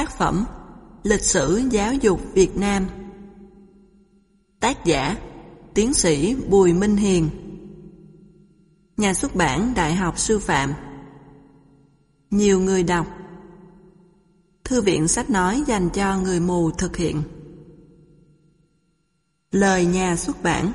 Tác phẩm Lịch sử giáo dục Việt Nam. Tác giả Tiến sĩ Bùi Minh Hiền. Nhà xuất bản Đại học Sư phạm. Nhiều người đọc. Thư viện sách nói dành cho người mù thực hiện. Lời nhà xuất bản.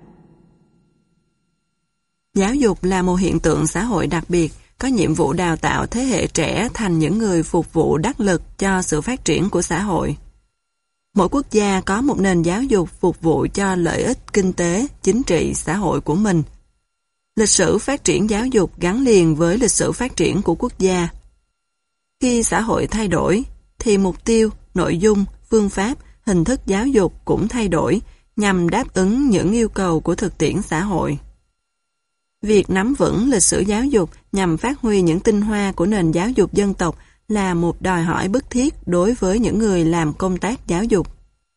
Giáo dục là một hiện tượng xã hội đặc biệt, có nhiệm vụ đào tạo thế hệ trẻ thành những người phục vụ đắc lực cho sự phát triển của xã hội. Mỗi quốc gia có một nền giáo dục phục vụ cho lợi ích kinh tế, chính trị, xã hội của mình. Lịch sử phát triển giáo dục gắn liền với lịch sử phát triển của quốc gia. Khi xã hội thay đổi, thì mục tiêu, nội dung, phương pháp, hình thức giáo dục cũng thay đổi nhằm đáp ứng những yêu cầu của thực tiễn xã hội. Việc nắm vững lịch sử giáo dục nhằm phát huy những tinh hoa của nền giáo dục dân tộc là một đòi hỏi bức thiết đối với những người làm công tác giáo dục.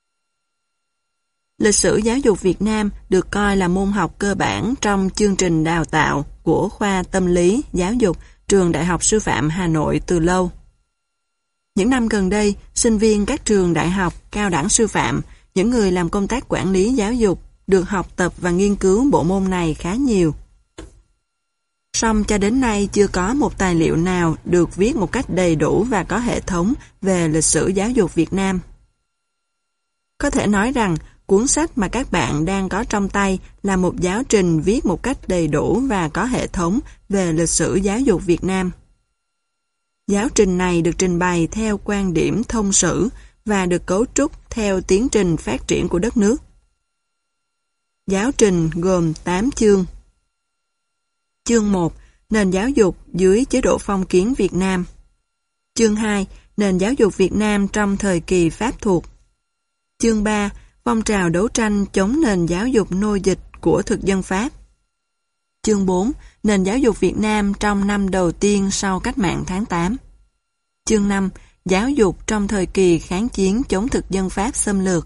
Lịch sử giáo dục Việt Nam được coi là môn học cơ bản trong chương trình đào tạo của khoa tâm lý, giáo dục, trường Đại học Sư phạm Hà Nội từ lâu. Những năm gần đây, sinh viên các trường đại học, cao đẳng sư phạm, những người làm công tác quản lý giáo dục được học tập và nghiên cứu bộ môn này khá nhiều. Song cho đến nay chưa có một tài liệu nào được viết một cách đầy đủ và có hệ thống về lịch sử giáo dục Việt Nam. Có thể nói rằng, cuốn sách mà các bạn đang có trong tay là một giáo trình viết một cách đầy đủ và có hệ thống về lịch sử giáo dục Việt Nam. Giáo trình này được trình bày theo quan điểm thông sử và được cấu trúc theo tiến trình phát triển của đất nước. Giáo trình gồm 8 chương. Chương 1. Nền giáo dục dưới chế độ phong kiến Việt Nam. Chương 2. Nền giáo dục Việt Nam trong thời kỳ Pháp thuộc. Chương 3. Phong trào đấu tranh chống nền giáo dục nô dịch của thực dân Pháp. Chương 4. Nền giáo dục Việt Nam trong năm đầu tiên sau cách mạng tháng 8. Chương 5. Giáo dục trong thời kỳ kháng chiến chống thực dân Pháp xâm lược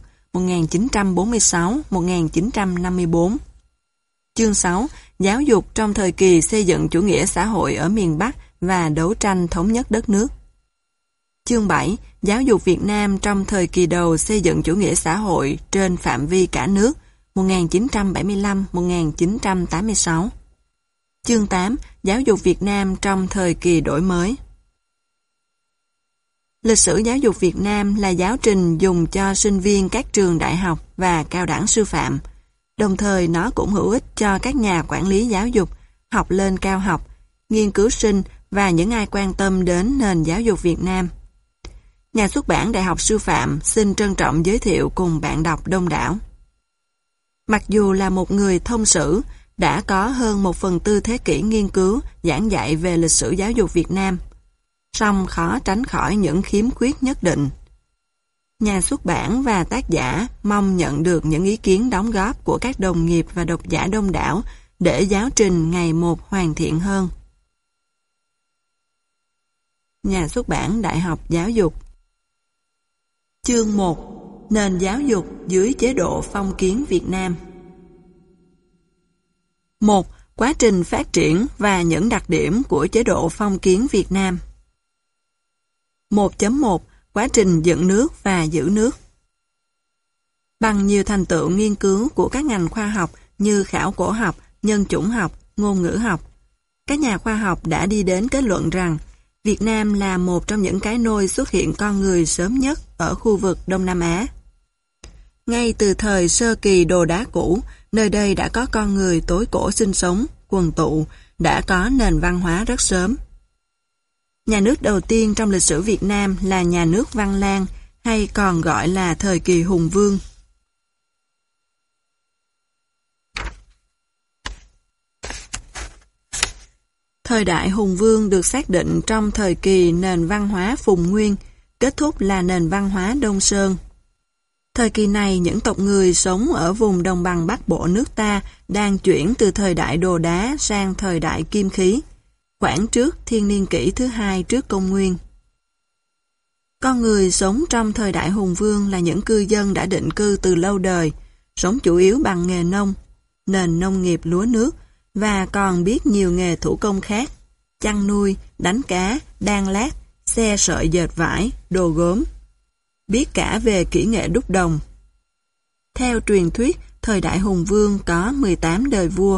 1946-1954. Chương 6. Giáo dục trong thời kỳ xây dựng chủ nghĩa xã hội ở miền Bắc và đấu tranh thống nhất đất nước. Chương 7. Giáo dục Việt Nam trong thời kỳ đầu xây dựng chủ nghĩa xã hội trên phạm vi cả nước 1975-1986. Chương 8. Giáo dục Việt Nam trong thời kỳ đổi mới. Lịch sử giáo dục Việt Nam là giáo trình dùng cho sinh viên các trường đại học và cao đẳng sư phạm. Đồng thời nó cũng hữu ích cho các nhà quản lý giáo dục, học lên cao học, nghiên cứu sinh và những ai quan tâm đến nền giáo dục Việt Nam. Nhà xuất bản Đại học Sư phạm xin trân trọng giới thiệu cùng bạn đọc đông đảo. Mặc dù là một người thông sử, đã có hơn 1/4 thế kỷ nghiên cứu, giảng dạy về lịch sử giáo dục Việt Nam, song khó tránh khỏi những khiếm khuyết nhất định. Nhà xuất bản và tác giả mong nhận được những ý kiến đóng góp của các đồng nghiệp và độc giả đông đảo để giáo trình ngày một hoàn thiện hơn. Nhà xuất bản Đại học Giáo dục. Chương 1. Nền giáo dục dưới chế độ phong kiến Việt Nam. 1. Quá trình phát triển và những đặc điểm của chế độ phong kiến Việt Nam. 1.1. Quá trình dựng nước và giữ nước. Bằng nhiều thành tựu nghiên cứu của các ngành khoa học như khảo cổ học, nhân chủng học, ngôn ngữ học, các nhà khoa học đã đi đến kết luận rằng Việt Nam là một trong những cái nôi xuất hiện con người sớm nhất ở khu vực Đông Nam Á. Ngay từ thời sơ kỳ đồ đá cũ, nơi đây đã có con người tối cổ sinh sống, quần tụ, đã có nền văn hóa rất sớm. Nhà nước đầu tiên trong lịch sử Việt Nam là nhà nước Văn Lang, hay còn gọi là thời kỳ Hùng Vương. Thời đại Hùng Vương được xác định trong thời kỳ nền văn hóa Phùng Nguyên, kết thúc là nền văn hóa Đông Sơn. Thời kỳ này, những tộc người sống ở vùng đồng bằng Bắc Bộ nước ta đang chuyển từ thời đại đồ đá sang thời đại kim khí, khoảng trước thiên niên kỷ thứ 2 trước công nguyên. Con người sống trong thời đại Hùng Vương là những cư dân đã định cư từ lâu đời, sống chủ yếu bằng nghề nông, nền nông nghiệp lúa nước, và còn biết nhiều nghề thủ công khác, chăn nuôi, đánh cá, đan lát, xe sợi dệt vải, đồ gốm. Biết cả về kỹ nghệ đúc đồng. Theo truyền thuyết, thời đại Hùng Vương có 18 đời vua.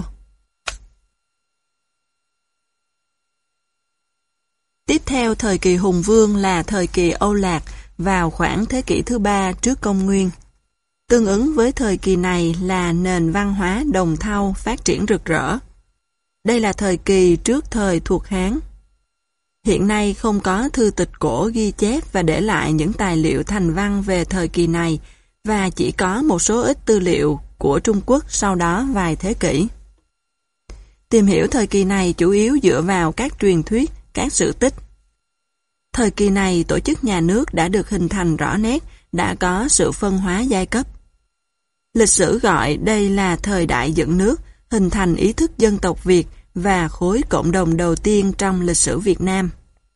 Tiếp theo thời kỳ Hùng Vương là thời kỳ Âu Lạc vào khoảng thế kỷ thứ 3 trước công nguyên. Tương ứng với thời kỳ này là nền văn hóa Đồng Thau phát triển rực rỡ. Đây là thời kỳ trước thời thuộc Hán. Hiện nay không có thư tịch cổ ghi chép và để lại những tài liệu thành văn về thời kỳ này và chỉ có một số ít tư liệu của Trung Quốc sau đó vài thế kỷ. Tìm hiểu thời kỳ này chủ yếu dựa vào các truyền thuyết, các sự tích. Thời kỳ này tổ chức nhà nước đã được hình thành rõ nét, đã có sự phân hóa giai cấp. Lịch sử gọi đây là thời đại dựng nước, hình thành ý thức dân tộc Việt và khối cộng đồng đầu tiên trong lịch sử Việt Nam.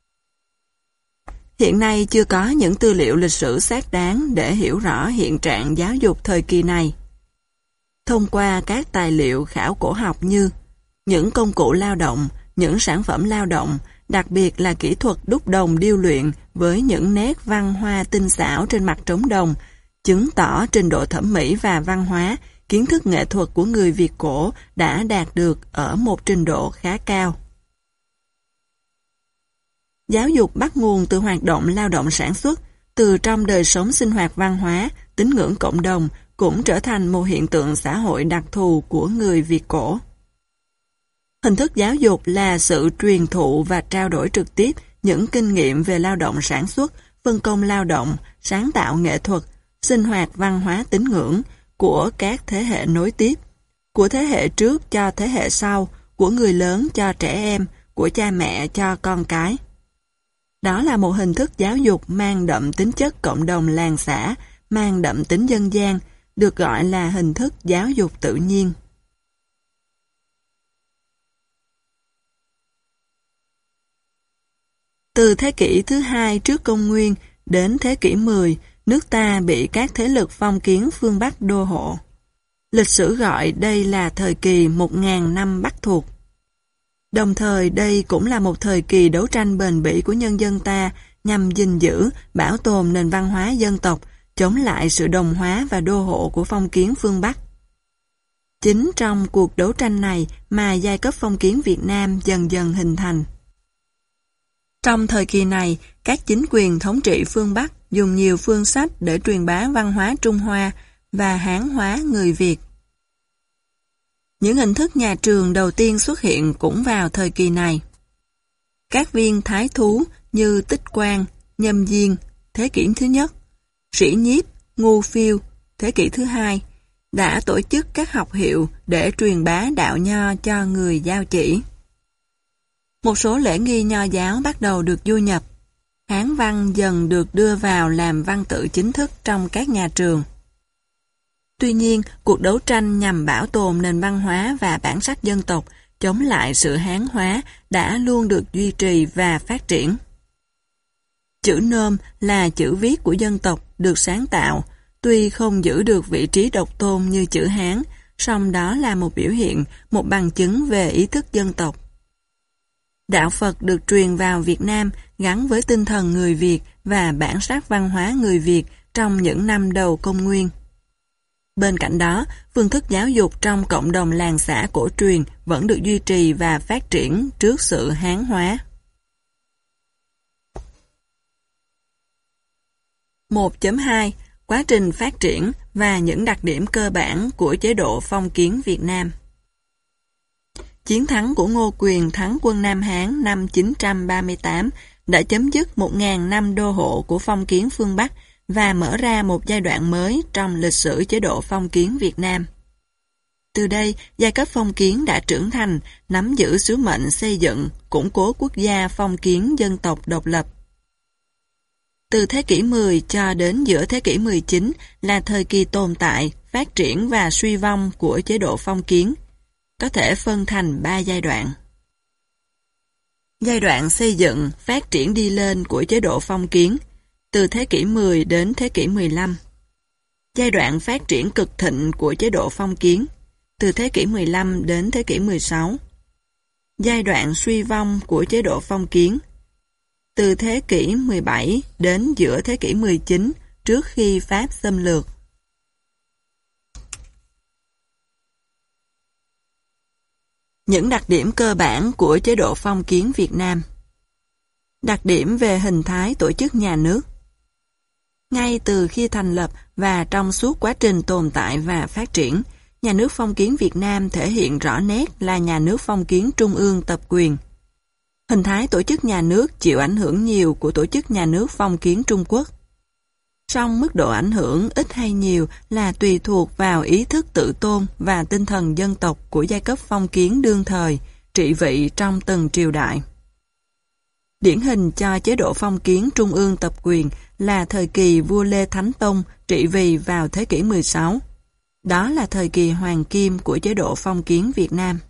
Hiện nay chưa có những tư liệu lịch sử xác đáng để hiểu rõ hiện trạng giáo dục thời kỳ này. Thông qua các tài liệu khảo cổ học như những công cụ lao động, những sản phẩm lao động, đặc biệt là kỹ thuật đúc đồng điêu luyện với những nét văn hoa tinh xảo trên mặt trống đồng, chứng tỏ trình độ thẩm mỹ và văn hóa, kiến thức nghệ thuật của người Việt cổ đã đạt được ở một trình độ khá cao. Giáo dục bắt nguồn từ hoạt động lao động sản xuất, từ trong đời sống sinh hoạt văn hóa, tín ngưỡng cộng đồng cũng trở thành một hiện tượng xã hội đặc thù của người Việt cổ. Hình thức giáo dục là sự truyền thụ và trao đổi trực tiếp những kinh nghiệm về lao động sản xuất, phân công lao động, sáng tạo nghệ thuật, sinh hoạt văn hóa tín ngưỡng của các thế hệ nối tiếp, của thế hệ trước cho thế hệ sau, của người lớn cho trẻ em, của cha mẹ cho con cái. Đó là một hình thức giáo dục mang đậm tính chất cộng đồng làng xã, mang đậm tính dân gian, được gọi là hình thức giáo dục tự nhiên. Từ thế kỷ thứ 2 trước công nguyên đến thế kỷ 10, nước ta bị các thế lực phong kiến phương Bắc đô hộ. Lịch sử gọi đây là thời kỳ 1000 năm Bắc thuộc. Đồng thời đây cũng là một thời kỳ đấu tranh bền bỉ của nhân dân ta nhằm gìn giữ, bảo tồn nền văn hóa dân tộc, chống lại sự đồng hóa và đô hộ của phong kiến phương Bắc. Chính trong cuộc đấu tranh này mà giai cấp phong kiến Việt Nam dần dần hình thành. Trong thời kỳ này, các chính quyền thống trị phương Bắc dùng nhiều phương sách để truyền bá văn hóa Trung Hoa và Hán hóa người Việt. Những hình thức nhà trường đầu tiên xuất hiện cũng vào thời kỳ này. Các viên thái thú như Tích Quang, Nhâm Diên, thế kỷ thứ nhất, Sĩ Nhiếp, Ngu Phiêu, thế kỷ thứ hai, đã tổ chức các học hiệu để truyền bá đạo nho cho người giao chỉ. Một số lễ nghi nho giáo bắt đầu được du nhập. Hán văn dần được đưa vào làm văn tự chính thức trong các nhà trường. Tuy nhiên, cuộc đấu tranh nhằm bảo tồn nền văn hóa và bản sắc dân tộc, chống lại sự Hán hóa đã luôn được duy trì và phát triển. Chữ Nôm là chữ viết của dân tộc được sáng tạo, tuy không giữ được vị trí độc tôn như chữ Hán, song đó là một biểu hiện, một bằng chứng về ý thức dân tộc. Đạo Phật được truyền vào Việt Nam gắn với tinh thần người Việt và bản sắc văn hóa người Việt trong những năm đầu công nguyên. Bên cạnh đó, phương thức giáo dục trong cộng đồng làng xã cổ truyền vẫn được duy trì và phát triển trước sự Hán hóa. 1.2 Quá trình phát triển và những đặc điểm cơ bản của chế độ phong kiến Việt Nam. Chiến thắng của Ngô Quyền thắng quân Nam Hán năm 938 đã chấm dứt 1000 năm đô hộ của phong kiến phương Bắc và mở ra một giai đoạn mới trong lịch sử chế độ phong kiến Việt Nam. Từ đây, giai cấp phong kiến đã trưởng thành, nắm giữ sứ mệnh xây dựng, củng cố quốc gia phong kiến dân tộc độc lập. Từ thế kỷ 10 cho đến giữa thế kỷ 19 là thời kỳ tồn tại, phát triển và suy vong của chế độ phong kiến, có thể phân thành 3 giai đoạn. Giai đoạn xây dựng, phát triển đi lên của chế độ phong kiến, từ thế kỷ 10 đến thế kỷ 15. Giai đoạn phát triển cực thịnh của chế độ phong kiến, từ thế kỷ 15 đến thế kỷ 16. Giai đoạn suy vong của chế độ phong kiến, từ thế kỷ 17 đến giữa thế kỷ 19 trước khi Pháp xâm lược. Những đặc điểm cơ bản của chế độ phong kiến Việt Nam. Đặc điểm về hình thái tổ chức nhà nước. Ngay từ khi thành lập và trong suốt quá trình tồn tại và phát triển, nhà nước phong kiến Việt Nam thể hiện rõ nét là nhà nước phong kiến trung ương tập quyền. Hình thái tổ chức nhà nước chịu ảnh hưởng nhiều của tổ chức nhà nước phong kiến Trung Quốc. Song mức độ ảnh hưởng ít hay nhiều là tùy thuộc vào ý thức tự tôn và tinh thần dân tộc của giai cấp phong kiến đương thời, trị vị trong từng triều đại. Điển hình cho chế độ phong kiến trung ương tập quyền là thời kỳ vua Lê Thánh Tông trị vì vào thế kỷ 16. Đó là thời kỳ hoàng kim của chế độ phong kiến Việt Nam.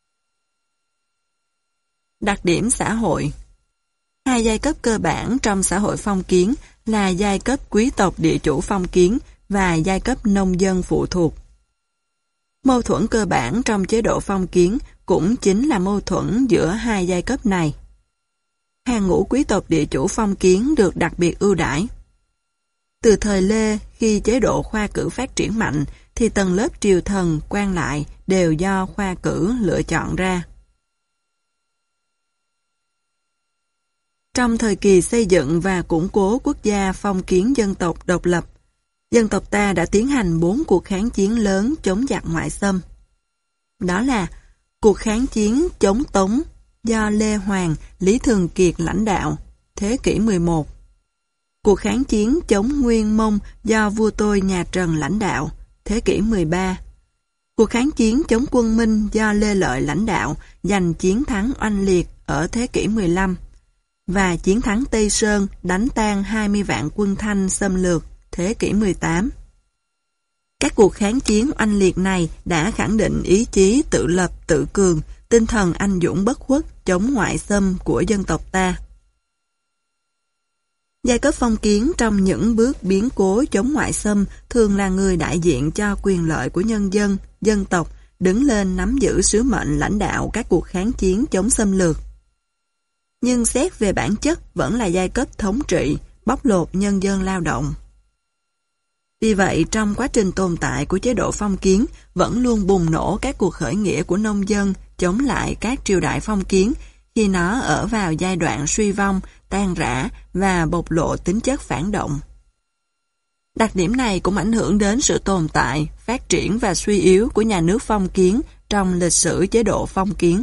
Đặc điểm xã hội. Hai giai cấp cơ bản trong xã hội phong kiến là giai cấp quý tộc địa chủ phong kiến và giai cấp nông dân phụ thuộc. Mâu thuẫn cơ bản trong chế độ phong kiến cũng chính là mâu thuẫn giữa hai giai cấp này. Hàng ngũ quý tộc địa chủ phong kiến được đặc biệt ưu đãi. Từ thời Lê, khi chế độ khoa cử phát triển mạnh, thì tầng lớp triều thần, quan lại đều do khoa cử lựa chọn ra. Trong thời kỳ xây dựng và củng cố quốc gia phong kiến dân tộc độc lập, dân tộc ta đã tiến hành 4 cuộc kháng chiến lớn chống giặc ngoại xâm. Đó là cuộc kháng chiến chống Tống do Lê Hoàng, Lý Thường Kiệt lãnh đạo, thế kỷ 11. Cuộc kháng chiến chống Nguyên Mông do vua tôi nhà Trần lãnh đạo, thế kỷ 13. Cuộc kháng chiến chống quân Minh do Lê Lợi lãnh đạo, giành chiến thắng oanh liệt ở thế kỷ 15. Và chiến thắng Tây Sơn đánh tan 20 vạn quân Thanh xâm lược, thế kỷ 18. Các cuộc kháng chiến oanh liệt này đã khẳng định ý chí tự lập tự cường, tinh thần anh dũng bất khuất chống ngoại xâm của dân tộc ta. Giai cấp phong kiến trong những bước biến cố chống ngoại xâm thường là người đại diện cho quyền lợi của nhân dân, dân tộc, đứng lên nắm giữ sứ mệnh lãnh đạo các cuộc kháng chiến chống xâm lược. Nhưng xét về bản chất vẫn là giai cấp thống trị, bóc lột nhân dân lao động. Vì vậy, trong quá trình tồn tại của chế độ phong kiến vẫn luôn bùng nổ các cuộc khởi nghĩa của nông dân chống lại các triều đại phong kiến khi nó ở vào giai đoạn suy vong, tan rã và bộc lộ tính chất phản động. Đặc điểm này cũng ảnh hưởng đến sự tồn tại, phát triển và suy yếu của nhà nước phong kiến trong lịch sử chế độ phong kiến.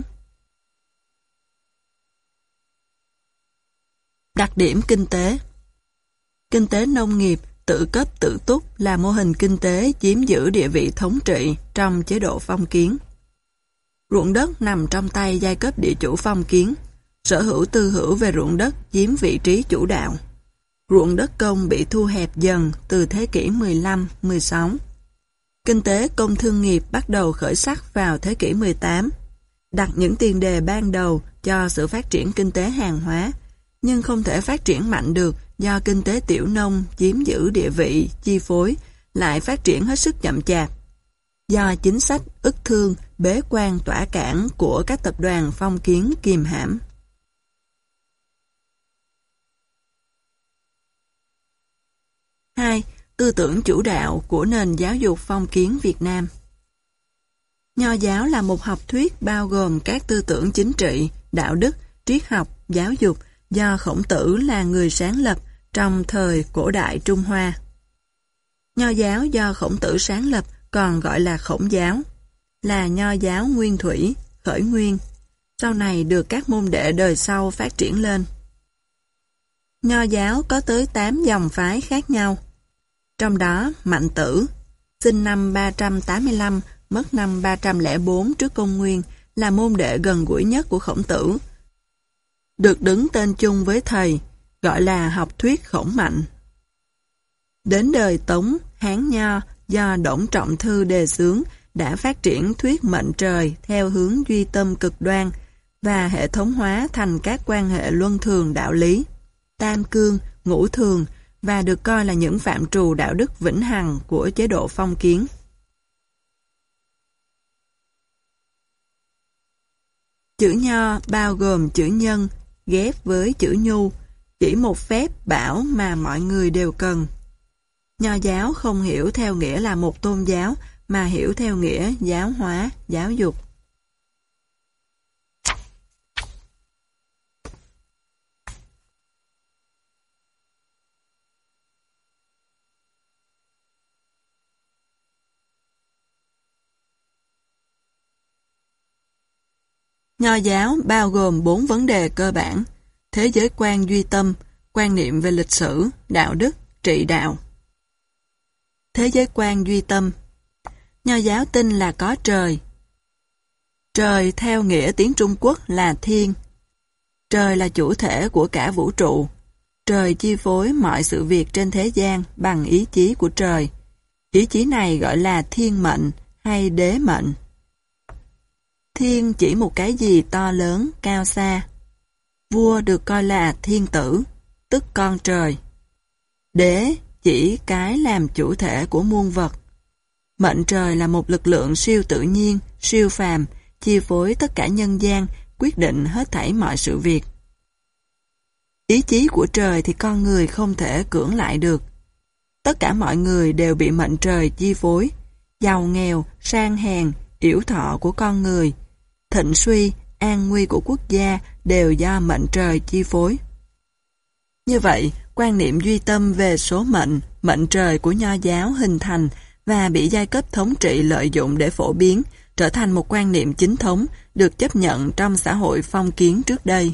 Đặc điểm kinh tế. Kinh tế nông nghiệp tự cấp tự túc là mô hình kinh tế chiếm giữ địa vị thống trị trong chế độ phong kiến. Ruộng đất nằm trong tay giai cấp địa chủ phong kiến, sở hữu tư hữu về ruộng đất chiếm vị trí chủ đạo. Ruộng đất công bị thu hẹp dần từ thế kỷ 15-16. Kinh tế công thương nghiệp bắt đầu khởi sắc vào thế kỷ 18, đặt những tiền đề ban đầu cho sự phát triển kinh tế hàng hóa, nhưng không thể phát triển mạnh được do kinh tế tiểu nông chiếm giữ địa vị, chi phối, lại phát triển hết sức chậm chạp. Do chính sách ức thương, bế quan tỏa cản của các tập đoàn phong kiến kìm hãm. 2. Tư tưởng chủ đạo của nền giáo dục phong kiến Việt Nam. Nho giáo là một học thuyết bao gồm các tư tưởng chính trị, đạo đức, triết học, giáo dục do Khổng Tử là người sáng lập trong thời cổ đại Trung Hoa. Nho giáo do Khổng Tử sáng lập còn gọi là Khổng giáo, là nho giáo nguyên thủy, khởi nguyên, sau này được các môn đệ đời sau phát triển lên. Nho giáo có tới 8 dòng phái khác nhau. Trong đó, Mạnh Tử, sinh năm 385, mất năm 304 trước công nguyên, là môn đệ gần gũi nhất của Khổng Tử. Được đứng tên chung với thầy, gọi là học thuyết Khổng Mạnh. Đến đời Tống, Hán Nho do Đổng Trọng Thư đề xướng đã phát triển thuyết mệnh trời theo hướng duy tâm cực đoan và hệ thống hóa thành các quan hệ luân thường đạo lý, tam cương, ngũ thường và được coi là những phạm trù đạo đức vĩnh hằng của chế độ phong kiến. Chữ Nho bao gồm chữ nhân ghép với chữ Nhu, chỉ một phép bảo mà mọi người đều cần. Nho giáo không hiểu theo nghĩa là một tôn giáo, mà hiểu theo nghĩa giáo hóa, giáo dục. Nho giáo bao gồm 4 vấn đề cơ bản: thế giới quan duy tâm, quan niệm về lịch sử, đạo đức, trị đạo. Thế giới quan duy tâm. Nho giáo tin là có trời. Trời theo nghĩa tiếng Trung Quốc là thiên. Trời là chủ thể của cả vũ trụ. Trời chi phối mọi sự việc trên thế gian bằng ý chí của trời. Ý chí này gọi là thiên mệnh hay đế mệnh. Thiên chỉ một cái gì to lớn, cao xa. Vua được coi là thiên tử, tức con trời. Đế chỉ cái làm chủ thể của muôn vật. Mệnh trời là một lực lượng siêu tự nhiên, siêu phàm, chi phối tất cả nhân gian, quyết định hết thảy mọi sự việc. Ý chí của trời thì con người không thể cưỡng lại được. Tất cả mọi người đều bị mệnh trời chi phối. Giàu nghèo, sang hèn, yểu thọ của con người, thịnh suy, an nguy của quốc gia đều do mệnh trời chi phối. Như vậy, quan niệm duy tâm về số mệnh, mệnh trời của Nho giáo hình thành và bị giai cấp thống trị lợi dụng để phổ biến, trở thành một quan niệm chính thống được chấp nhận trong xã hội phong kiến trước đây.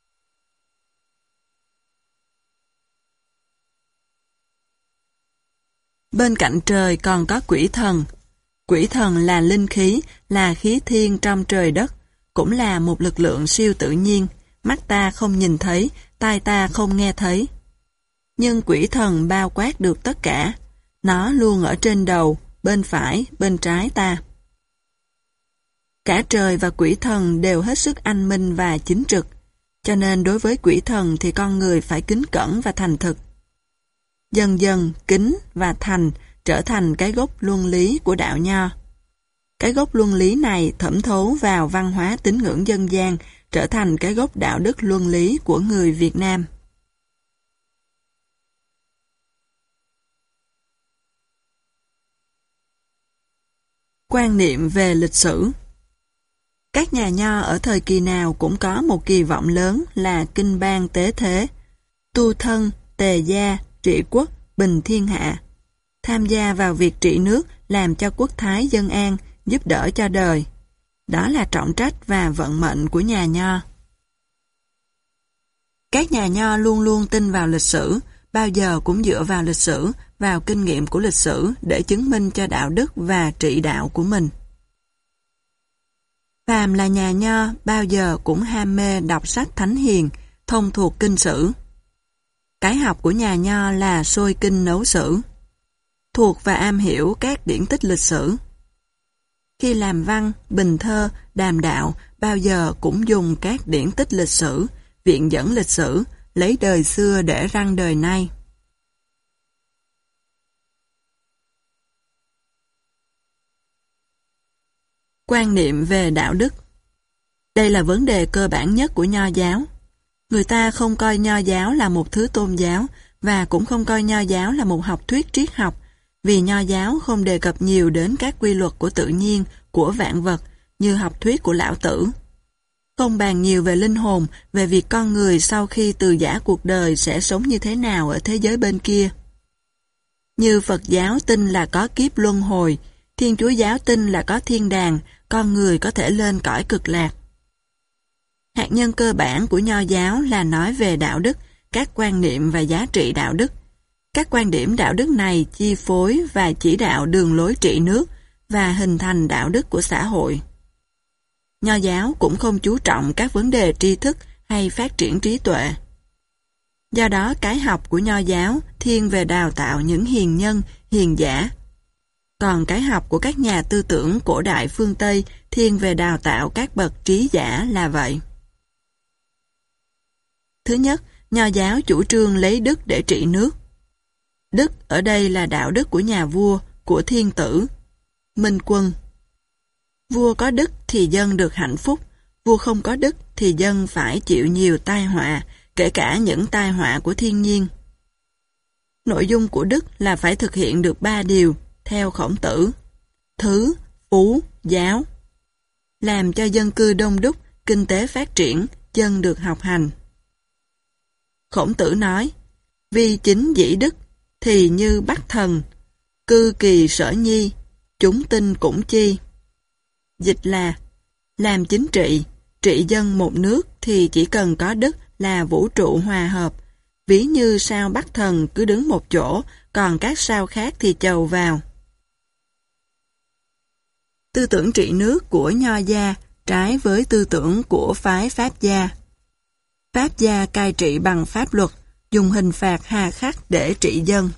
Bên cạnh trời còn có quỷ thần. Quỷ thần là linh khí, là khí thiên trong trời đất, cũng là một lực lượng siêu tự nhiên, mắt ta không nhìn thấy, tai ta không nghe thấy. Nhưng quỷ thần bao quát được tất cả, nó luôn ở trên đầu, bên phải, bên trái ta. Cả trời và quỷ thần đều hết sức anh minh và chính trực, cho nên đối với quỷ thần thì con người phải kính cẩn và thành thực. Dần dần, kính và thành trở thành cái gốc luân lý của đạo Nho. Cái gốc luân lý này thẩm thấu vào văn hóa tín ngưỡng dân gian, trở thành cái gốc đạo đức luân lý của người Việt Nam. Quan niệm về lịch sử. Các nhà Nho ở thời kỳ nào cũng có một kỳ vọng lớn là kinh bang tế thế, tu thân, tề gia, trị quốc, bình thiên hạ, tham gia vào việc trị nước, làm cho quốc thái dân an, giúp đỡ cho đời. Đó là trọng trách và vận mệnh của nhà Nho. Các nhà Nho luôn luôn tin vào lịch sử, bao giờ cũng dựa vào lịch sử, vào kinh nghiệm của lịch sử để chứng minh cho đạo đức và trị đạo của mình. Phàm là nhà Nho, bao giờ cũng ham mê đọc sách thánh hiền, thông thuộc kinh sử. Cái học của nhà Nho là sôi kinh nấu sử, thuộc và am hiểu các điển tích lịch sử. Khi làm văn, bình thơ, đàm đạo, bao giờ cũng dùng các điển tích lịch sử, viện dẫn lịch sử, lấy đời xưa để răn đời nay. Quan niệm về đạo đức. Đây là vấn đề cơ bản nhất của Nho giáo. Người ta không coi Nho giáo là một thứ tôn giáo và cũng không coi Nho giáo là một học thuyết triết học, vì Nho giáo không đề cập nhiều đến các quy luật của tự nhiên, của vạn vật như học thuyết của Lão Tử. Không bàn nhiều về linh hồn, về việc con người sau khi từ giã cuộc đời sẽ sống như thế nào ở thế giới bên kia. Như Phật giáo tin là có kiếp luân hồi, Thiên Chúa giáo tin là có thiên đàng, con người có thể lên cõi cực lạc. Hạt nhân cơ bản của Nho giáo là nói về đạo đức, các quan niệm và giá trị đạo đức. Các quan điểm đạo đức này chi phối và chỉ đạo đường lối trị nước và hình thành đạo đức của xã hội. Nho giáo cũng không chú trọng các vấn đề tri thức hay phát triển trí tuệ. Do đó cái học của Nho giáo thiên về đào tạo những hiền nhân, hiền giả. Còn cái học của các nhà tư tưởng cổ đại phương Tây thiên về đào tạo các bậc trí giả là vậy. Thứ nhất, Nho giáo chủ trương lấy đức để trị nước. Đức ở đây là đạo đức của nhà vua, của thiên tử, minh quân. Vua có đức thì dân được hạnh phúc, vua không có đức thì dân phải chịu nhiều tai họa, kể cả những tai họa của thiên nhiên. Nội dung của đức là phải thực hiện được 3 điều, theo Khổng Tử: thứ, phú, giáo. Làm cho dân cư đông đúc, kinh tế phát triển, dân được học hành. Khổng Tử nói: vì chính dĩ đức, thì như bắt thần, cư kỳ sở nhi, chúng tinh cũng chi. Dịch là: làm chính trị, trị dân một nước thì chỉ cần có đức là vũ trụ hòa hợp. Ví như sao bắt thần cứ đứng một chỗ, còn các sao khác thì chầu vào. Tư tưởng trị nước của Nho gia trái với tư tưởng của phái Pháp gia. Pháp gia cai trị bằng pháp luật, dùng hình phạt hà khắc để trị dân.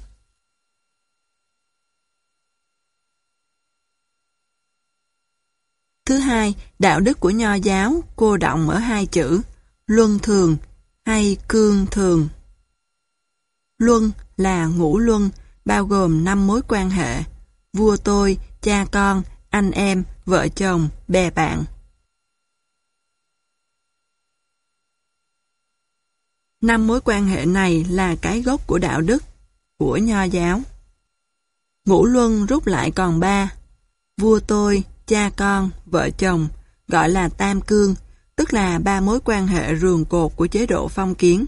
Thứ hai, đạo đức của Nho giáo cô đọng ở 2 chữ: luân thường hay cương thường. Luân là ngũ luân, bao gồm 5 mối quan hệ: vua tôi, cha con, anh em, vợ chồng, bè bạn. 5 mối quan hệ này là cái gốc của đạo đức của Nho giáo. Ngũ luân rút lại còn 3: vua tôi, cha con, vợ chồng, gọi là tam cương, tức là 3 mối quan hệ rường cột của chế độ phong kiến.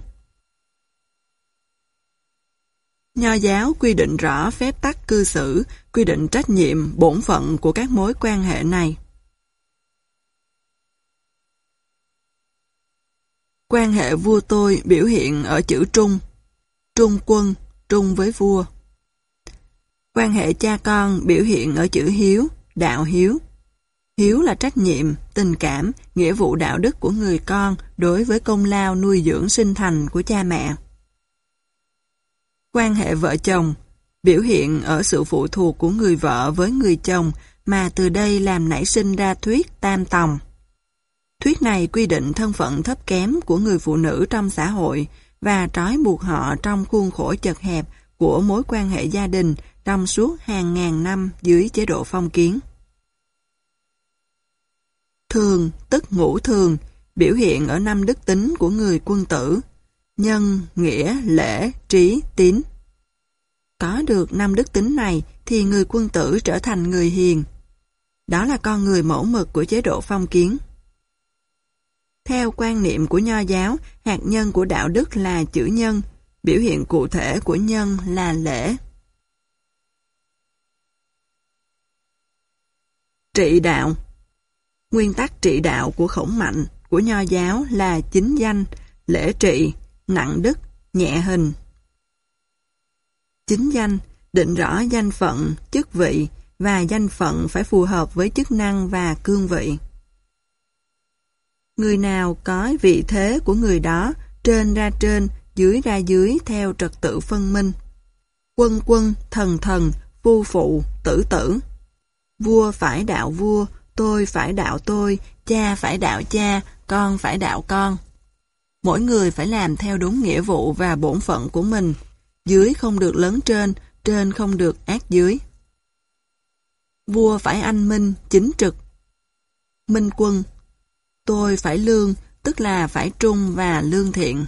Nho giáo quy định rõ phép tắc cư xử, quy định trách nhiệm, bổn phận của các mối quan hệ này. Quan hệ vua tôi biểu hiện ở chữ trung, trung quân, trung với vua. Quan hệ cha con biểu hiện ở chữ hiếu, đạo hiếu. Hiếu là trách nhiệm, tình cảm, nghĩa vụ đạo đức của người con đối với công lao nuôi dưỡng sinh thành của cha mẹ. Quan hệ vợ chồng biểu hiện ở sự phụ thuộc của người vợ với người chồng, mà từ đây làm nảy sinh ra thuyết tam tòng. Thuyết này quy định thân phận thấp kém của người phụ nữ trong xã hội và trói buộc họ trong khuôn khổ chật hẹp của mối quan hệ gia đình trong suốt hàng ngàn năm dưới chế độ phong kiến. Thường tức ngũ thường biểu hiện ở 5 đức tính của người quân tử: nhân, nghĩa, lễ, trí, tín. Có được 5 đức tính này thì người quân tử trở thành người hiền. Đó là con người mẫu mực của chế độ phong kiến. Theo quan niệm của Nho giáo, hạt nhân của đạo đức là chữ nhân, biểu hiện cụ thể của nhân là lễ. Trị đạo. Nguyên tắc trị đạo của Khổng Mạnh của Nho giáo là chính danh, lễ trị, nặng đức, nhẹ hình. Chính danh định rõ danh phận, chức vị và danh phận phải phù hợp với chức năng và cương vị. Người nào có vị thế của người đó, trên ra trên, dưới ra dưới theo trật tự phân minh. Quân quân, thần thần, phu phụ, tử tử. Vua phải đạo vua, tôi phải đạo tôi, cha phải đạo cha, con phải đạo con. Mỗi người phải làm theo đúng nghĩa vụ và bổn phận của mình. Dưới không được lớn trên không được ác dưới. Vua phải anh minh, chính trực. Minh quân. Tôi phải lương, tức là phải trung và lương thiện.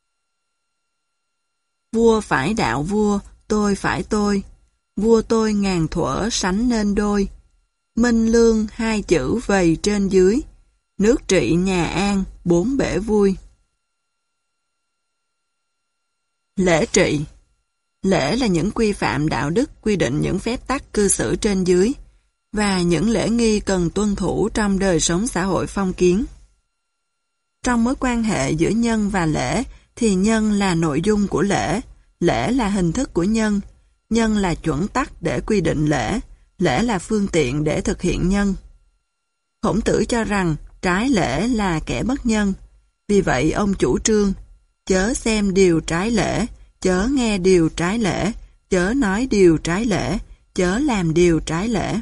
Vua phải đạo vua, tôi phải tôi. Vua tôi ngàn thuở sánh nên đôi. Minh lương 2 chữ vầy trên dưới. Nước trị nhà an, 4 bể vui. Lễ trị. Lễ là những quy phạm đạo đức quy định những phép tắc cư xử trên dưới và những lễ nghi cần tuân thủ trong đời sống xã hội phong kiến. Trong mối quan hệ giữa nhân và lễ thì nhân là nội dung của lễ, lễ là hình thức của nhân là chuẩn tắc để quy định lễ là phương tiện để thực hiện nhân. Khổng Tử cho rằng trái lễ là kẻ bất nhân, vì vậy ông chủ trương chớ xem điều trái lễ, chớ nghe điều trái lễ, chớ nói điều trái lễ, chớ làm điều trái lễ.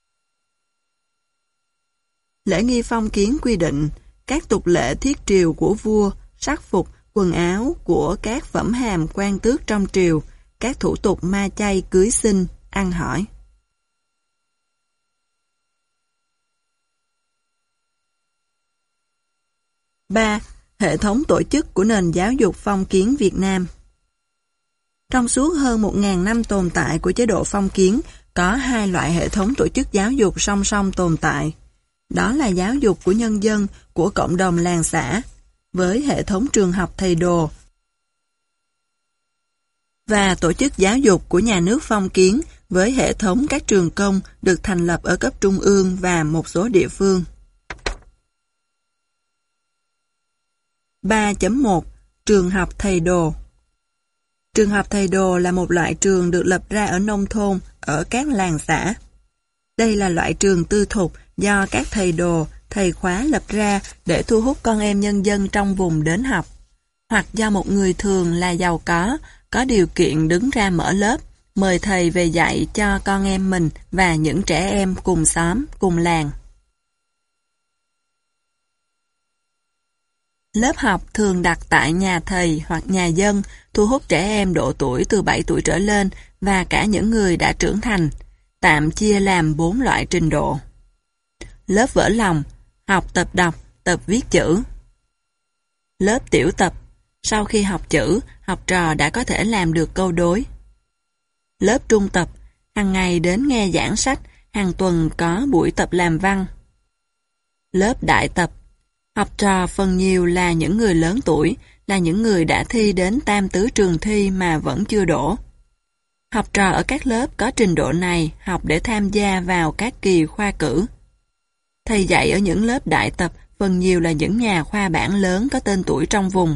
Lễ nghi phong kiến quy định các tục lệ thiết triều của vua, sắc phục, quần áo của các phẩm hàm quan tước trong triều, các thủ tục ma chay cưới xin, ăn hỏi. Ba, hệ thống tổ chức của nền giáo dục phong kiến Việt Nam. Trong suốt hơn 1.000 năm tồn tại của chế độ phong kiến, có hai loại hệ thống tổ chức giáo dục song song tồn tại. Đó là giáo dục của nhân dân, của cộng đồng làng xã, với hệ thống trường học thầy đồ, và tổ chức giáo dục của nhà nước phong kiến với hệ thống các trường công được thành lập ở cấp trung ương và một số địa phương. 3.1 Trường học thầy đồ. Trường học thầy đồ là một loại trường được lập ra ở nông thôn, ở các làng xã. Đây là loại trường tư thục do các thầy đồ, thầy khóa lập ra để thu hút con em nhân dân trong vùng đến học, hoặc do một người thường là giàu có điều kiện đứng ra mở lớp, mời thầy về dạy cho con em mình và những trẻ em cùng xóm, cùng làng. Lớp học thường đặt tại nhà thầy hoặc nhà dân, thu hút trẻ em độ tuổi từ 7 tuổi trở lên và cả những người đã trưởng thành, tạm chia làm 4 loại trình độ. Lớp vỡ lòng, học tập đọc, tập viết chữ. Lớp tiểu tập, sau khi học chữ, học trò đã có thể làm được câu đối. Lớp trung tập, hàng ngày đến nghe giảng sách, hàng tuần có buổi tập làm văn. Lớp đại tập, học trò phần nhiều là những người lớn tuổi, là những người đã thi đến tam tứ trường thi mà vẫn chưa đỗ. Học trò ở các lớp có trình độ này học để tham gia vào các kỳ khoa cử. Thầy dạy ở những lớp đại tập phần nhiều là những nhà khoa bảng lớn có tên tuổi trong vùng.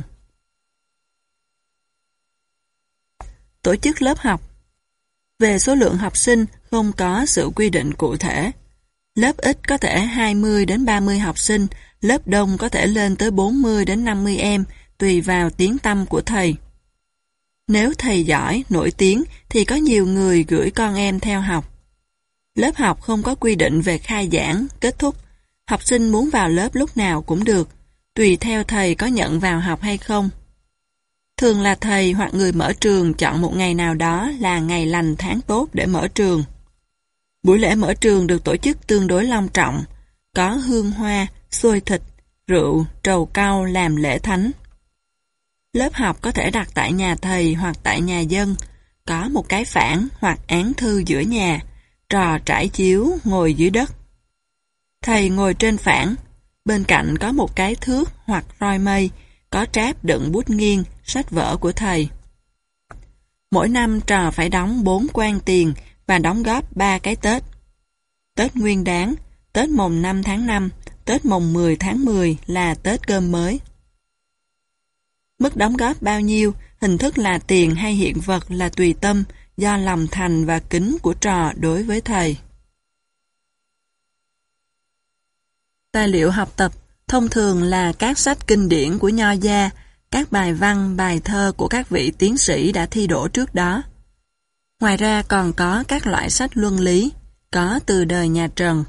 Tổ chức lớp học. Về số lượng học sinh không có sự quy định cụ thể. Lớp ít có thể 20 đến 30 học sinh, lớp đông có thể lên tới 40 đến 50 em, tùy vào tiếng tăm của thầy. Nếu thầy giỏi, nổi tiếng thì có nhiều người gửi con em theo học. Lớp học không có quy định về khai giảng, kết thúc. Học sinh muốn vào lớp lúc nào cũng được, tùy theo thầy có nhận vào học hay không. Thường là thầy hoặc người mở trường chọn một ngày nào đó là ngày lành tháng tốt để mở trường. Buổi lễ mở trường được tổ chức tương đối long trọng, có hương hoa, xôi thịt, rượu, trầu cau làm lễ thánh. Lớp học có thể đặt tại nhà thầy hoặc tại nhà dân, có một cái phản hoặc án thư giữa nhà, trò trải chiếu ngồi dưới đất. Thầy ngồi trên phản, bên cạnh có một cái thước hoặc roi mây, có tráp đựng bút nghiêng, sách vở của thầy. Mỗi năm trò phải đóng 4 quan tiền và đóng góp 3 cái Tết. Tết Nguyên Đán, Tết mồng 5 tháng 5, Tết mồng 10 tháng 10 là Tết cơm mới. Mức đóng góp bao nhiêu, hình thức là tiền hay hiện vật là tùy tâm, do lòng thành và kính của trò đối với thầy. Tài liệu học tập thông thường là các sách kinh điển của Nho gia, các bài văn, bài thơ của các vị tiến sĩ đã thi đỗ trước đó. Ngoài ra còn có các loại sách luân lý, có từ đời nhà Trần.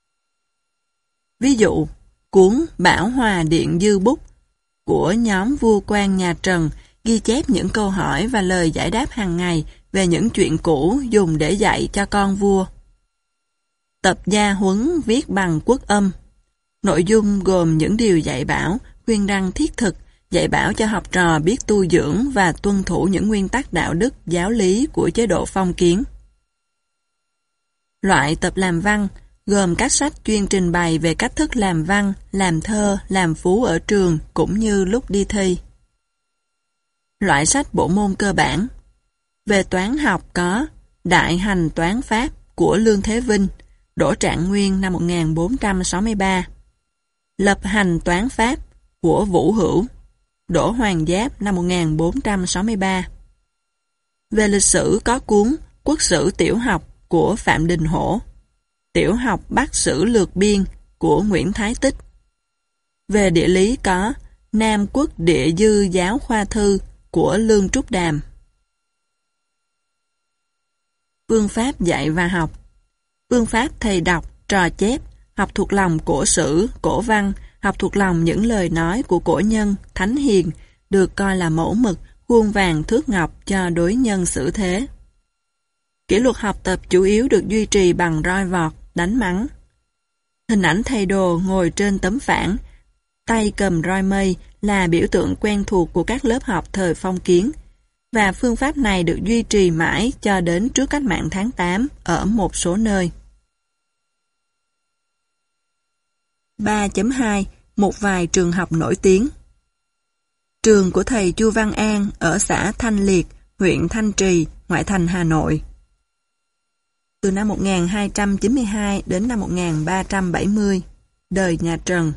Ví dụ, cuốn Bảo Hòa Điện Dư Bút của nhóm vua quan nhà Trần ghi chép những câu hỏi và lời giải đáp hàng ngày về những chuyện cũ dùng để dạy cho con vua. Tập gia huấn viết bằng quốc âm. Nội dung gồm những điều dạy bảo, khuyên răn thiết thực, dạy bảo cho học trò biết tu dưỡng và tuân thủ những nguyên tắc đạo đức, giáo lý của chế độ phong kiến. Loại tập làm văn gồm các sách chuyên trình bày về cách thức làm văn, làm thơ, làm phú ở trường cũng như lúc đi thi. Loại sách bộ môn cơ bản. Về toán học có Đại hành toán Pháp của Lương Thế Vinh, Đỗ Trạng Nguyên năm 1463. Lập hành toán Pháp của Vũ Hữu, Đỗ Hoàng Giáp năm 1463. Về lịch sử có cuốn Quốc sử tiểu học của Phạm Đình Hổ, Tiểu học Bắc sử lược biên của Nguyễn Thái Tích. Về địa lý có Nam Quốc địa dư giáo khoa thư của Lương Trúc Đàm. Phương pháp dạy và học. Phương pháp thầy đọc, trò chép, học thuộc lòng cổ sử, cổ văn, học thuộc lòng những lời nói của cổ nhân, thánh hiền, được coi là mẫu mực, khuôn vàng thước ngọc cho đối nhân xử thế. Kỷ luật học tập chủ yếu được duy trì bằng roi vọt, đánh mắng. Hình ảnh thầy đồ ngồi trên tấm phản, tay cầm roi mây là biểu tượng quen thuộc của các lớp học thời phong kiến, và phương pháp này được duy trì mãi cho đến trước cách mạng tháng 8 ở một số nơi. 3.2. Một vài trường học nổi tiếng. Trường của thầy Chu Văn An ở xã Thanh Liệt, huyện Thanh Trì, ngoại thành Hà Nội. Từ năm 1292 đến năm 1370, đời nhà Trần.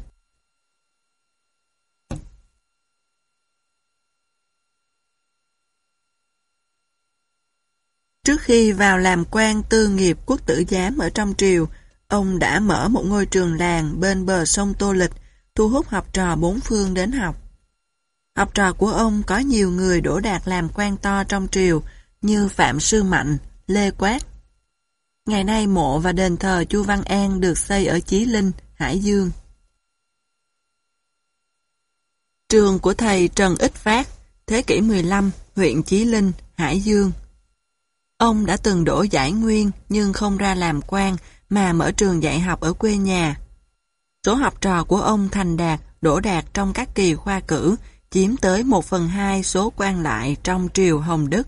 Trước khi vào làm quan tư nghiệp quốc tử giám ở trong triều, ông đã mở một ngôi trường làng bên bờ sông Tô Lịch, thu hút học trò bốn phương đến học. Học trò của ông có nhiều người đỗ đạt làm quan to trong triều như Phạm Sư Mạnh, Lê Quát. Ngày nay mộ và đền thờ Chu Văn An được xây ở Chí Linh, Hải Dương. Trường của thầy Trần Ích Phát, thế kỷ 15, huyện Chí Linh, Hải Dương. Ông đã từng đỗ giải nguyên nhưng không ra làm quan mà mở trường dạy học ở quê nhà. Số học trò của ông thành đạt, đỗ đạt trong các kỳ khoa cử chiếm tới 1/2 số quan lại trong triều Hồng Đức.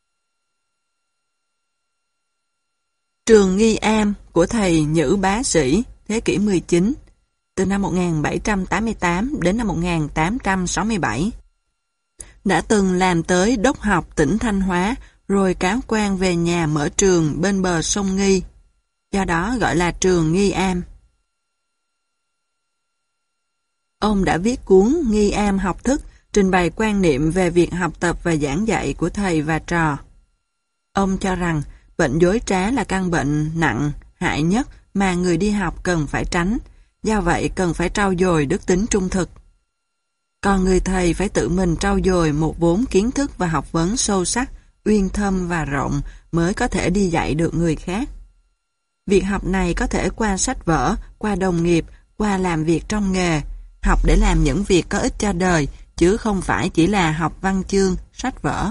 Trường Nghi Am của thầy Nhữ Bá Sĩ, thế kỷ 19, từ năm 1788 đến năm 1867. Đã từng làm tới đốc học tỉnh Thanh Hóa, rồi cáo quan về nhà mở trường bên bờ sông Nghi, do đó gọi là trường Nghi Am. Ông đã viết cuốn Nghi Am học thức, trình bày quan niệm về việc học tập và giảng dạy của thầy và trò. Ông cho rằng bệnh dối trá là căn bệnh nặng, hại nhất mà người đi học cần phải tránh, do vậy cần phải trau dồi đức tính trung thực. Còn người thầy phải tự mình trau dồi một vốn kiến thức và học vấn sâu sắc, uyên thâm và rộng mới có thể đi dạy được người khác. Việc học này có thể qua sách vở, qua đồng nghiệp, qua làm việc trong nghề, học để làm những việc có ích cho đời, chứ không phải chỉ là học văn chương, sách vở.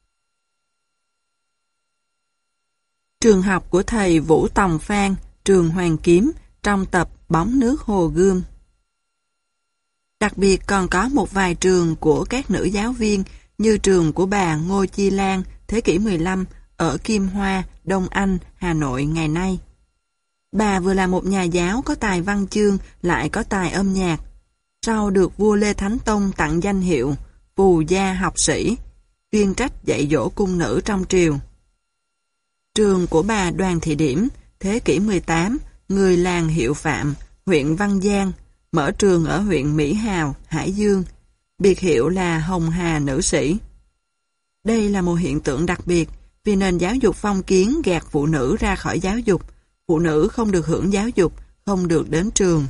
Trường học của thầy Vũ Tòng Phan, trường Hoàng Kiếm, trong tập Bóng nước Hồ Gươm. Đặc biệt còn có một vài trường của các nữ giáo viên như trường của bà Ngô Chi Lan, thế kỷ 15, ở Kim Hoa, Đông Anh, Hà Nội ngày nay. Bà vừa là một nhà giáo có tài văn chương, lại có tài âm nhạc. Sau được vua Lê Thánh Tông tặng danh hiệu Phù gia học sĩ, chuyên trách dạy dỗ cung nữ trong triều. Trường của bà Đoàn Thị Điểm, thế kỷ 18, người làng Hiệu Phạm, huyện Văn Giang, mở trường ở huyện Mỹ Hào, Hải Dương, biệt hiệu là Hồng Hà Nữ Sĩ. Đây là một hiện tượng đặc biệt, vì nền giáo dục phong kiến gạt phụ nữ ra khỏi giáo dục, phụ nữ không được hưởng giáo dục, không được đến trường.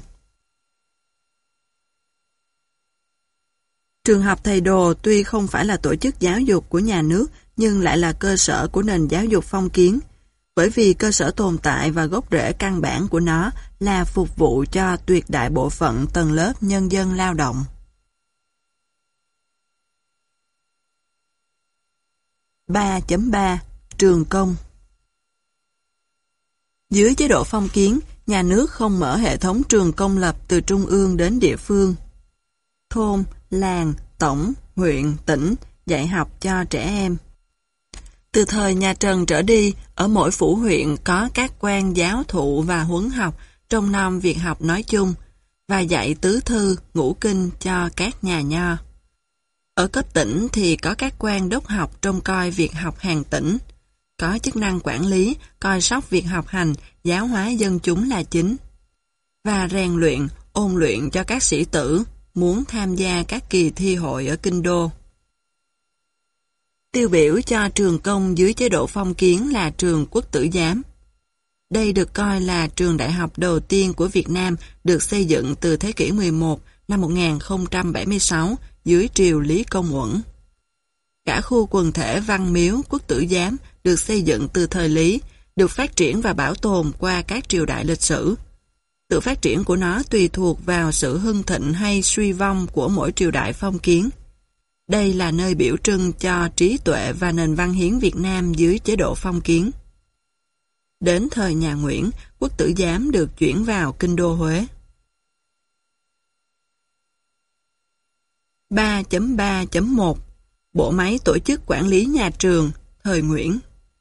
Trường học thầy Đồ tuy không phải là tổ chức giáo dục của nhà nước, nhưng lại là cơ sở của nền giáo dục phong kiến, bởi vì cơ sở tồn tại và gốc rễ căn bản của nó là phục vụ cho tuyệt đại bộ phận tầng lớp nhân dân lao động. 3.3. Trường công. Dưới chế độ phong kiến, nhà nước không mở hệ thống trường công lập từ trung ương đến địa phương. Thôn, làng, tổng, huyện, tỉnh dạy học cho trẻ em. Từ thời nhà Trần trở đi, ở mỗi phủ huyện có các quan giáo thụ và huấn học trông nom việc học nói chung, và dạy tứ thư, ngũ kinh cho các nhà nho. Ở cấp tỉnh thì có các quan đốc học trông coi việc học hàng tỉnh, có chức năng quản lý, coi sóc việc học hành, giáo hóa dân chúng là chính, và rèn luyện, ôn luyện cho các sĩ tử muốn tham gia các kỳ thi hội ở kinh đô. Tiêu biểu cho trường công dưới chế độ phong kiến là trường Quốc tử giám. Đây được coi là trường đại học đầu tiên của Việt Nam, được xây dựng từ thế kỷ 11 năm 1076 dưới triều Lý Công Uẩn. Cả khu quần thể Văn Miếu Quốc tử giám được xây dựng từ thời Lý, được phát triển và bảo tồn qua các triều đại lịch sử. Sự phát triển của nó tùy thuộc vào sự hưng thịnh hay suy vong của mỗi triều đại phong kiến. Đây là nơi biểu trưng cho trí tuệ và nền văn hiến Việt Nam dưới chế độ phong kiến. Đến thời nhà Nguyễn, Quốc tử giám được chuyển vào kinh đô Huế. 3.3.1 Bộ máy tổ chức quản lý nhà trường, thời Nguyễn.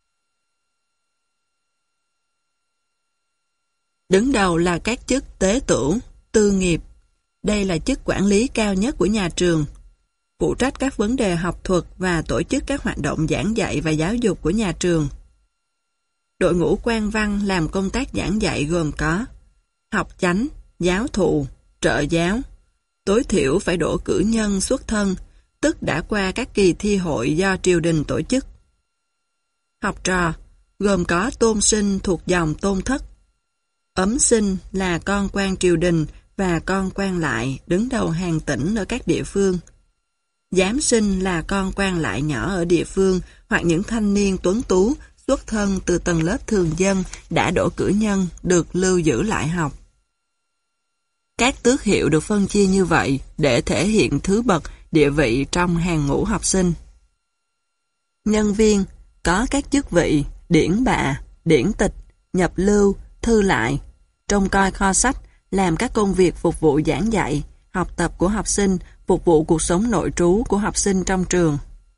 Đứng đầu là các chức tế tửu, tư nghiệp. Đây là chức quản lý cao nhất của nhà trường, phụ trách các vấn đề học thuật và tổ chức các hoạt động giảng dạy và giáo dục của nhà trường. Đội ngũ quan văn làm công tác giảng dạy gồm có học chánh, giáo thụ, trợ giáo. Tối thiểu phải đỗ cử nhân xuất thân, tức đã qua các kỳ thi hội do triều đình tổ chức. Học trò, gồm có tôn sinh thuộc dòng Tôn Thất. Ấm sinh là con quan triều đình và con quan lại đứng đầu hàng tỉnh ở các địa phương. Giám sinh là con quan lại nhỏ ở địa phương hoặc những thanh niên tuấn tú xuất thân từ tầng lớp thường dân đã đỗ cử nhân được lưu giữ lại học. Các tước hiệu được phân chia như vậy để thể hiện thứ bậc, địa vị trong hàng ngũ học sinh. Nhân viên có các chức vị điển bạ, điển tịch, nhập lưu, thư lại, trông coi kho sách, làm các công việc phục vụ giảng dạy, học tập của học sinh, phục vụ cuộc sống nội trú của học sinh trong trường.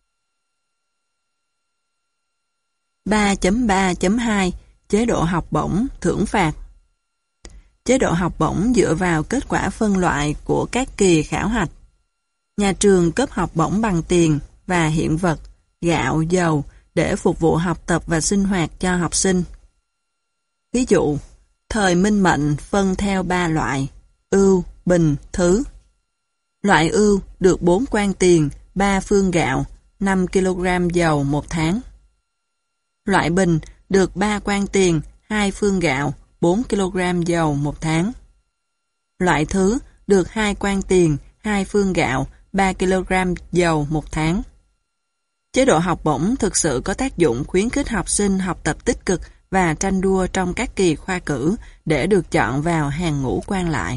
3.3.2 Chế độ học bổng, thưởng phạt. Chế độ học bổng dựa vào kết quả phân loại của các kỳ khảo hạch. Nhà trường cấp học bổng bằng tiền và hiện vật, gạo, dầu để phục vụ học tập và sinh hoạt cho học sinh. Ví dụ, thời Minh Mệnh phân theo 3 loại: ưu, bình, thứ. Loại ưu được 4 quan tiền, 3 phương gạo, 5 kg dầu một tháng. Loại bình được 3 quan tiền, 2 phương gạo, 4 kg dầu một tháng. Loại thứ được 2 quan tiền, 2 phương gạo, 3 kg dầu một tháng. Chế độ học bổng thực sự có tác dụng khuyến khích học sinh học tập tích cực và tranh đua trong các kỳ khoa cử để được chọn vào hàng ngũ quan lại.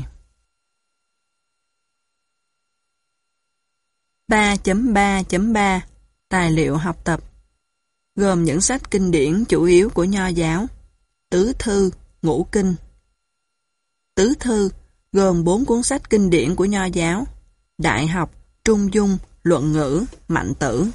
3.3.3 Tài liệu học tập gồm những sách kinh điển chủ yếu của Nho giáo, tứ thư, ngũ kinh. Tứ thư gồm 4 cuốn sách kinh điển của Nho giáo: Đại học, Trung dung, Luận ngữ, Mạnh tử.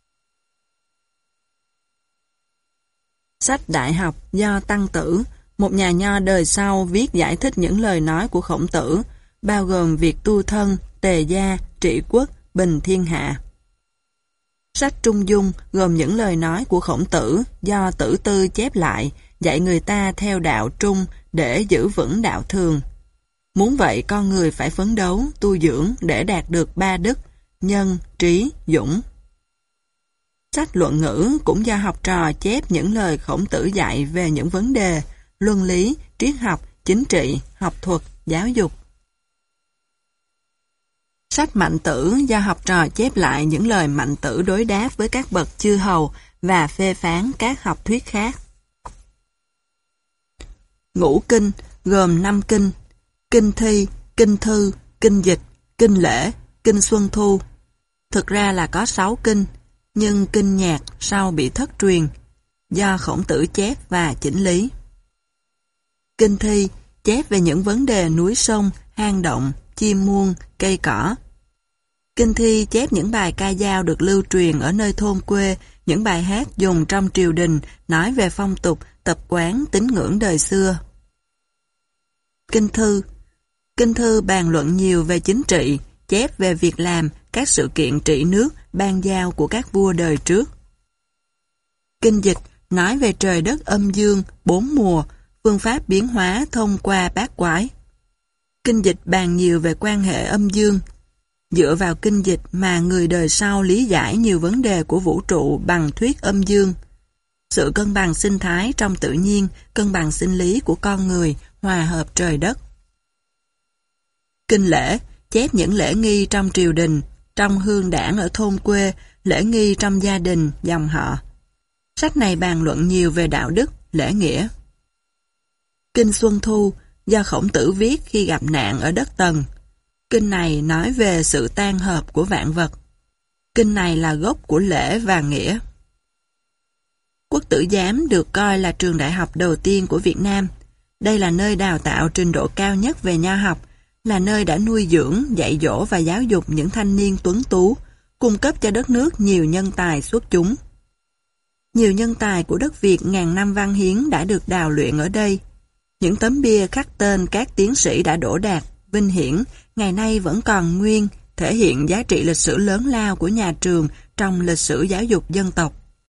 Sách Đại học do Tăng Tử, một nhà Nho đời sau, viết giải thích những lời nói của Khổng Tử, bao gồm việc tu thân, tề gia, trị quốc, bình thiên hạ. Sách Trung dung gồm những lời nói của Khổng Tử do Tử Tư chép lại, dạy người ta theo đạo trung để giữ vững đạo thường. Muốn vậy, con người phải phấn đấu, tu dưỡng để đạt được 3 đức: nhân, trí, dũng. Sách Luận ngữ cũng do học trò chép những lời Khổng Tử dạy về những vấn đề luân lý, triết học, chính trị, học thuật, giáo dục. Sách Mạnh tử do học trò chép lại những lời Mạnh tử đối đáp với các bậc chư hầu và phê phán các học thuyết khác. Ngũ kinh gồm 5 kinh: kinh thi, kinh thư, kinh dịch, kinh lễ, kinh xuân thu. Thực ra là có 6 kinh, nhưng kinh nhạc sau bị thất truyền, do Khổng Tử chép và chỉnh lý. Kinh thi chép về những vấn đề núi sông, hang động, chim muông, cây cỏ. Kinh thi chép những bài ca dao được lưu truyền ở nơi thôn quê, những bài hát dùng trong triều đình nói về phong tục, tập quán, tín ngưỡng đời xưa. Kinh thư bàn luận nhiều về chính trị, chép về việc làm, các sự kiện trị nước, ban giao của các vua đời trước. Kinh dịch nói về trời đất âm dương, 4 mùa, phương pháp biến hóa thông qua bát quái. Kinh dịch bàn nhiều về quan hệ âm dương. Dựa vào kinh dịch mà người đời sau lý giải nhiều vấn đề của vũ trụ bằng thuyết âm dương. Sự cân bằng sinh thái trong tự nhiên, cân bằng sinh lý của con người, hòa hợp trời đất. Kinh lễ chép những lễ nghi trong triều đình, trong hương đảng ở thôn quê, lễ nghi trong gia đình, dòng họ. Sách này bàn luận nhiều về đạo đức, lễ nghĩa. Kinh Xuân Thu do Khổng Tử viết khi gặp nạn ở đất Tần. Kinh này nói về sự tan hợp của vạn vật. Kinh này là gốc của lễ và nghĩa. Quốc Tử Giám được coi là trường đại học đầu tiên của Việt Nam. Đây là nơi đào tạo trình độ cao nhất về nho học, là nơi đã nuôi dưỡng, dạy dỗ và giáo dục những thanh niên tuấn tú, cung cấp cho đất nước nhiều nhân tài xuất chúng. Nhiều nhân tài của đất Việt ngàn năm văn hiến đã được đào luyện ở đây. Những tấm bia khắc tên các tiến sĩ đã đỗ đạt, vinh hiển, ngày nay vẫn còn nguyên, thể hiện giá trị lịch sử lớn lao của nhà trường trong lịch sử giáo dục dân tộc.